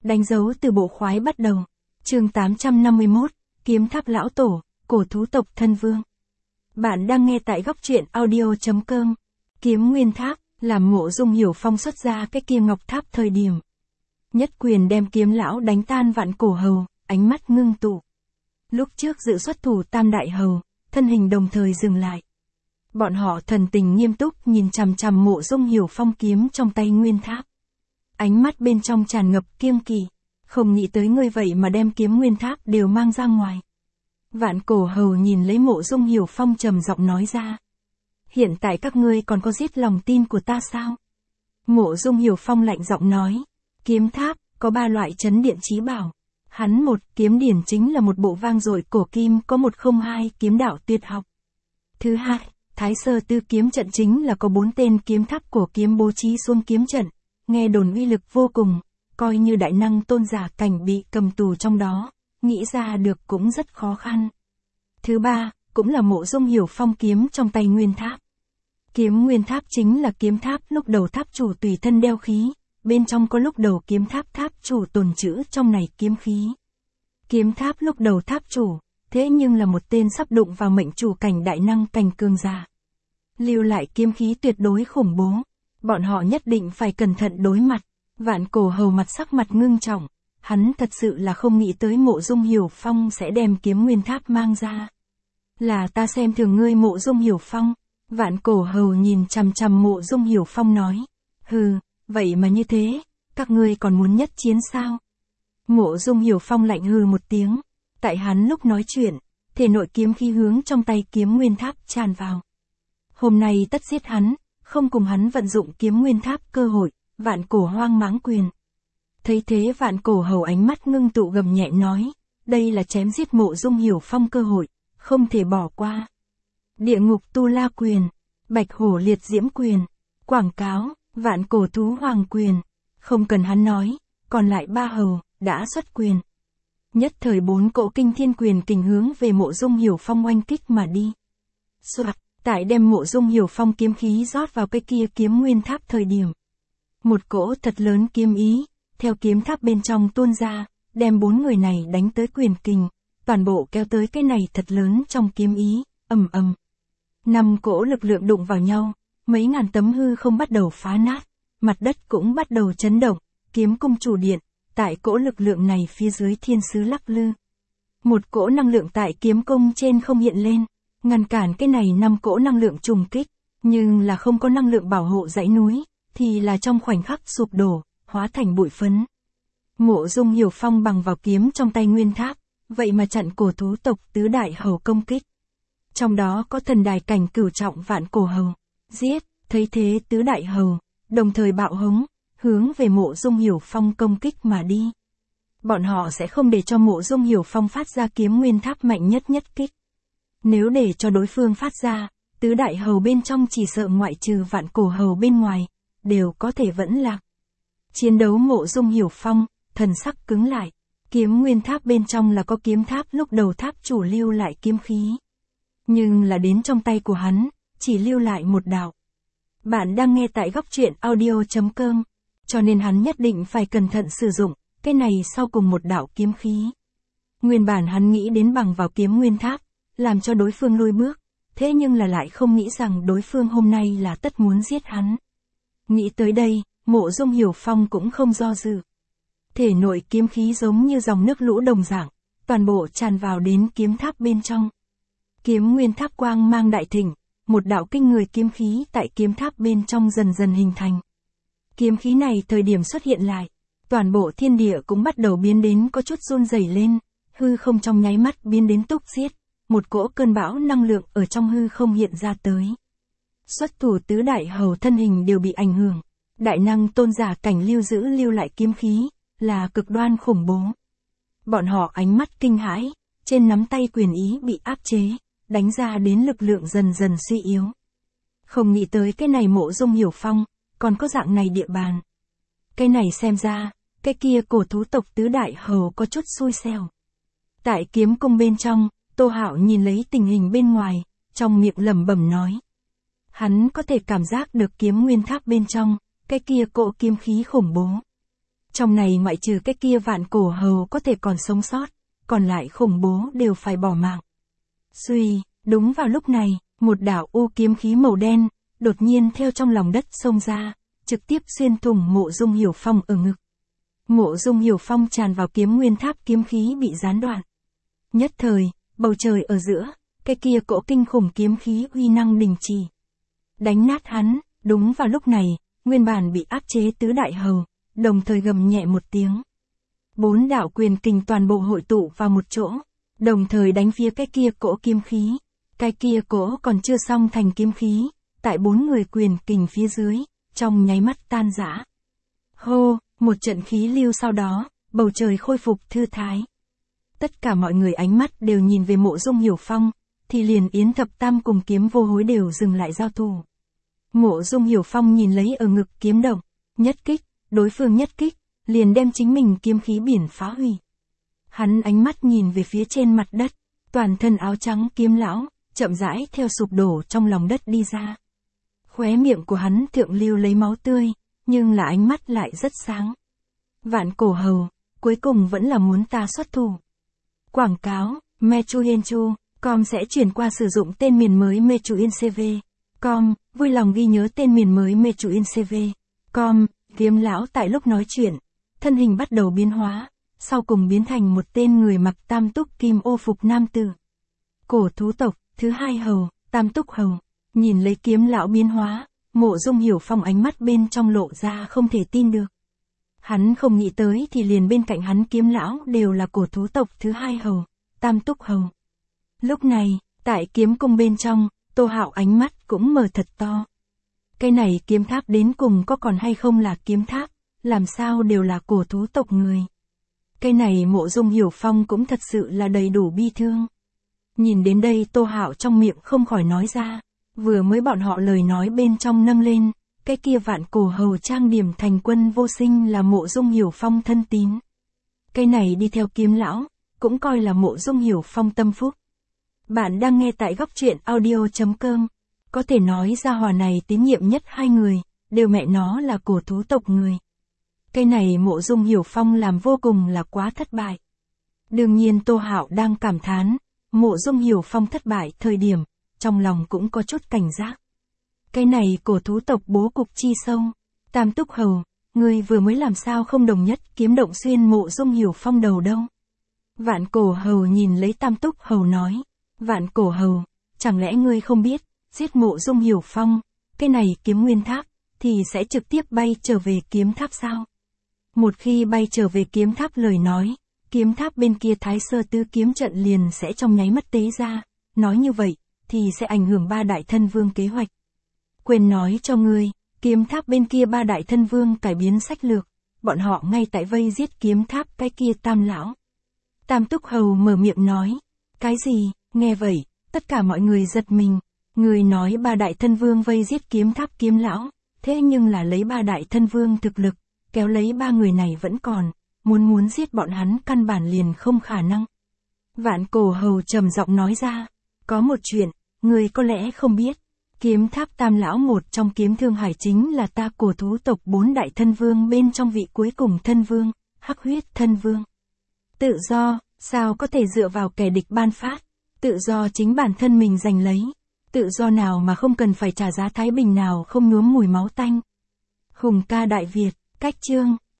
Đánh dấu từ bộ khoái bắt đầu. Chương 851, Kiếm Tháp Lão Tổ, cổ thú tộc Thân Vương. Bạn đang nghe tại góc truyện audio.com. Kiếm Nguyên Tháp, làm Mộ Dung Hiểu Phong xuất ra cái kia ngọc tháp thời điểm. Nhất quyền đem kiếm lão đánh tan vạn cổ hầu, ánh mắt ngưng tụ. Lúc trước dự xuất thủ tam đại hầu, thân hình đồng thời dừng lại. Bọn họ thần tình nghiêm túc nhìn chằm chằm Mộ Dung Hiểu Phong kiếm trong tay Nguyên Tháp. Ánh mắt bên trong tràn ngập kiêng kỵ, không nghĩ tới ngươi vậy mà đem kiếm Nguyên Tháp đều mang ra ngoài. Vạn cổ hầu nhìn lấy Mộ Dung Hiểu Phong trầm giọng nói ra. Hiện tại các ngươi còn có giết lòng tin của ta sao? Mộ Dung Hiểu Phong lạnh giọng nói. Kiếm tháp, có 3 loại chấn điện chí bảo. Hắn một kiếm điển chính là một bộ vang dội cổ kim có 102 kiếm đạo tuyệt học. Thứ hai, Thái Sơ Tư kiếm trận chính là có 4 tên kiếm tháp cổ kiếm bố trí xuống kiếm trận. Nghe đồn uy lực vô cùng, coi như đại năng tôn giả cảnh bị cầm tù trong đó, nghĩ ra được cũng rất khó khăn. Thứ ba, cũng là Mộ Dung Hiểu Phong kiếm trong tay Nguyên Tháp. Kiếm Nguyên Tháp chính là kiếm tháp lúc đầu tháp chủ tùy thân đeo khí, bên trong có lúc đầu kiếm tháp tháp chủ tồn trữ trong này kiếm khí. Kiếm tháp lúc đầu tháp chủ, thế nhưng là một tên sắp đụng vào mệnh chủ cảnh đại năng cảnh cường giả. Lưu lại kiếm khí tuyệt đối khủng bố, bọn họ nhất định phải cẩn thận đối mặt. Vạn cổ hầu mặt sắc mặt ngưng trọng, hắn thật sự là không nghĩ tới Mộ Dung Hiểu Phong sẽ đem kiếm Nguyên Tháp mang ra. Là ta xem thường ngươi Mộ Dung Hiểu Phong. Vạn cổ hầu nhìn chằm chằm Mộ Dung Hiểu Phong nói. Hừ, vậy mà như thế, các ngươi còn muốn nhất chiến sao? Mộ Dung Hiểu Phong lạnh hừ một tiếng. Tại hắn lúc nói chuyện, thể nội kiếm khí hướng trong tay kiếm Nguyên Tháp tràn vào. Hôm nay tất giết hắn, không cùng hắn vận dụng kiếm Nguyên Tháp cơ hội. Vạn cổ hoang mãng quyền. Thấy thế vạn cổ hầu ánh mắt ngưng tụ gầm nhẹ nói. Đây là chém giết Mộ Dung Hiểu Phong cơ hội, không thể bỏ qua. Địa ngục tu la quyền, bạch hổ liệt diễm quyền, quảng cáo, vạn cổ thú hoàng quyền. Không cần hắn nói, còn lại 3 hầu, đã xuất quyền. Nhất thời 4 cỗ kinh thiên quyền kình hướng về Mộ Dung Hiểu Phong oanh kích mà đi. Soạt, tại đem Mộ Dung Hiểu Phong kiếm khí rót vào cái kia kiếm Nguyên Tháp thời điểm. Một cỗ thật lớn kiếm ý, theo kiếm tháp bên trong tuôn ra, đem 4 người này đánh tới quyền kình, toàn bộ kéo tới cái này thật lớn trong kiếm ý, ầm ầm. 5 cỗ lực lượng đụng vào nhau, mấy ngàn tấm hư không bắt đầu phá nát, mặt đất cũng bắt đầu chấn động, kiếm cung chủ điện, tại cỗ lực lượng này phía dưới thiên sứ lắc lư. Một cỗ năng lượng tại kiếm cung trên không hiện lên, ngăn cản cái này 5 cỗ năng lượng trùng kích, nhưng là không có năng lượng bảo hộ dãy núi, thì là trong khoảnh khắc sụp đổ, hóa thành bụi phấn. Mộ Dung Hiểu Phong bằng vào kiếm trong tay Nguyên Tháp, vậy mà chặn cổ thú tộc tứ đại hầu công kích. Trong đó có thần đài cảnh cửu trọng vạn cổ hầu. Giết, thấy thế tứ đại hầu, đồng thời bạo hống, hướng về Mộ Dung Hiểu Phong công kích mà đi. Bọn họ sẽ không để cho Mộ Dung Hiểu Phong phát ra kiếm Nguyên Tháp mạnh nhất nhất kích. Nếu để cho đối phương phát ra, tứ đại hầu bên trong chỉ sợ ngoại trừ vạn cổ hầu bên ngoài, đều có thể vẫn lạc. Chiến đấu Mộ Dung Hiểu Phong, thần sắc cứng lại. Kiếm Nguyên Tháp bên trong là có kiếm tháp lúc đầu tháp chủ lưu lại kiếm khí. Nhưng là đến trong tay của hắn, chỉ lưu lại một đạo. Bạn đang nghe tại góc truyện audio.com, cho nên hắn nhất định phải cẩn thận sử dụng, cái này sau cùng một đạo kiếm khí. Nguyên bản hắn nghĩ đến bằng vào kiếm Nguyên Tháp, làm cho đối phương lùi bước, thế nhưng là lại không nghĩ rằng đối phương hôm nay là tất muốn giết hắn. Nghĩ tới đây, Mộ Dung Hiểu Phong cũng không do dự. Thể nội kiếm khí giống như dòng nước lũ đồng dạng, toàn bộ tràn vào đến kiếm tháp bên trong. Kiếm Nguyên Tháp quang mang đại thịnh, một đạo kinh người kiếm khí tại kiếm tháp bên trong dần dần hình thành. Kiếm khí này thời điểm xuất hiện lại, toàn bộ thiên địa cũng bắt đầu biến đến có chút run rẩy lên, hư không trong nháy mắt biến đến túc giết, một cỗ cơn bão năng lượng ở trong hư không hiện ra tới. Xuất thủ tứ đại hầu thân hình đều bị ảnh hưởng, đại năng tôn giả cảnh lưu lại kiếm khí, là cực đoan khủng bố. Bọn họ ánh mắt kinh hãi, trên nắm tay quyền ý bị áp chế, đánh ra đến lực lượng dần dần suy yếu. Không nghĩ tới cái này Mộ Dung Hiểu Phong, còn có dạng này địa bàn. Cái này xem ra, cái kia cổ thú tộc tứ đại hầu có chút xui xẻo. Tại kiếm cung bên trong, Tô Hạo nhìn lấy tình hình bên ngoài, trong miệng lẩm bẩm nói. Hắn có thể cảm giác được kiếm Nguyên Tháp bên trong, cái kia cỗ kiếm khí khủng bố. Trong này ngoại trừ cái kia Vạn Cổ Hầu có thể còn sống sót, còn lại khủng bố đều phải bỏ mạng. Xuy, đúng vào lúc này, một đạo u kiếm khí màu đen, đột nhiên theo trong lòng đất xông ra, trực tiếp xuyên thủng Mộ Dung Hiểu Phong ở ngực. Mộ Dung Hiểu Phong tràn vào kiếm nguyên tháp, kiếm khí bị gián đoạn. Nhất thời, bầu trời ở giữa, cái kia cỗ kinh khủng kiếm khí uy năng đình chỉ. Đánh nát hắn, đúng vào lúc này, nguyên bản bị áp chế tứ đại hầu, đồng thời gầm nhẹ một tiếng. 4 đạo quyền kình toàn bộ hội tụ vào một chỗ, đồng thời đánh phía cái kia cỗ kiếm khí. Cái kia cỗ còn chưa xong thành kiếm khí, tại 4 người quyền kình phía dưới, trong nháy mắt tan rã. Hô, một trận khí lưu sau đó, bầu trời khôi phục thư thái. Tất cả mọi người ánh mắt đều nhìn về Mộ Dung Hiểu Phong, thì liền Yến Thập Tam cùng Kiếm Vô Hối đều dừng lại giao thủ. Mộ Dung Hiểu Phong nhìn lấy ở ngực kiếm động, nhất kích, đối phương nhất kích, liền đem chính mình kiếm khí biển phá hủy. Hắn ánh mắt nhìn về phía trên mặt đất, toàn thân áo trắng Kiếm lão, chậm rãi theo sụp đổ trong lòng đất đi ra. Khóe miệng của hắn thượng lưu lấy máu tươi, nhưng là ánh mắt lại rất sáng. Vạn Cổ Hầu, cuối cùng vẫn là muốn ta xuất thủ. Quảng cáo, Mechuyenchu.com sẽ chuyển qua sử dụng tên miền mới Mechuyencv.com, vui lòng ghi nhớ tên miền mới Mechuyencv.com. Kiếm lão tại lúc nói chuyện, thân hình bắt đầu biến hóa, sau cùng biến thành một tên người mặc tam túc kim ô phục nam tử. Cổ thú tộc, thứ 2 hầu, tam túc hầu, nhìn lấy kiếm lão biến hóa, Mộ Dung Hiểu Phong ánh mắt bên trong lộ ra không thể tin được. Hắn không nghĩ tới thì liền bên cạnh hắn kiếm lão đều là cổ thú tộc thứ 2 hầu, tam túc hầu. Lúc này, tại kiếm cung bên trong, Tô Hạo ánh mắt cũng mở thật to. Cái này kiếm tháp đến cùng có còn hay không là kiếm tháp, làm sao đều là cổ thú tộc người. Cái này Mộ Dung Hiểu Phong cũng thật sự là đầy đủ bi thương. Nhìn đến đây Tô Hạo trong miệng không khỏi nói ra, vừa mới bọn họ lời nói bên trong nâng lên, cái kia Vạn Cổ Hầu trang điểm thành Quân Vô Sinh là Mộ Dung Hiểu Phong thân tín. Cái này đi theo kiếm lão, cũng coi là Mộ Dung Hiểu Phong tâm phúc. Bạn đang nghe tại góc truyện audio.com. Có thể nói gia hỏa này tín nhiệm nhất 2 người, đều mẹ nó là cổ thú tộc người. Cái này Mộ Dung Hiểu Phong làm vô cùng là quá thất bại. Đương nhiên Tô Hạo đang cảm thán, Mộ Dung Hiểu Phong thất bại thời điểm, trong lòng cũng có chút cảnh giác. Cái này cổ thú tộc bố cục chi sâu, tam túc hầu, ngươi vừa mới làm sao không đồng nhất kiếm động xuyên Mộ Dung Hiểu Phong đầu đâu. Vạn Cổ Hầu nhìn lấy tam túc hầu nói, Vạn Cổ Hầu, chẳng lẽ ngươi không biết, giết Mộ Dung Hiểu Phong, cái này kiếm nguyên tháp, thì sẽ trực tiếp bay trở về kiếm tháp sao? Một khi bay trở về kiếm tháp lời nói, kiếm tháp bên kia Thái Sơ Tứ kiếm trận liền sẽ trong nháy mắt tế ra, nói như vậy, thì sẽ ảnh hưởng 3 đại thân vương kế hoạch. Quên nói cho ngươi, kiếm tháp bên kia 3 đại thân vương cải biến sách lược, bọn họ ngay tại vây giết kiếm tháp cái kia Tam lão. Tam túc hầu mở miệng nói, cái gì, nghe vậy, tất cả mọi người giật mình, người nói 3 đại thân vương vây giết kiếm tháp kiếm lão, thế nhưng là lấy 3 đại thân vương thực lực, kéo lấy 3 người này vẫn còn, muốn giết bọn hắn căn bản liền không khả năng. Vạn Cổ Hầu trầm giọng nói ra, có một chuyện, người có lẽ không biết, kiếm tháp Tam lão một trong Kiếm Thương Hải chính là ta cổ thú tộc 4 đại thân vương bên trong vị cuối cùng thân vương, Hắc Huyết thân vương. Tự do, sao có thể dựa vào kẻ địch ban phát, tự do chính bản thân mình giành lấy, tự do nào mà không cần phải trả giá, thái bình nào không nhuốm mùi máu tanh. Hùng ca Đại Việt, cách chương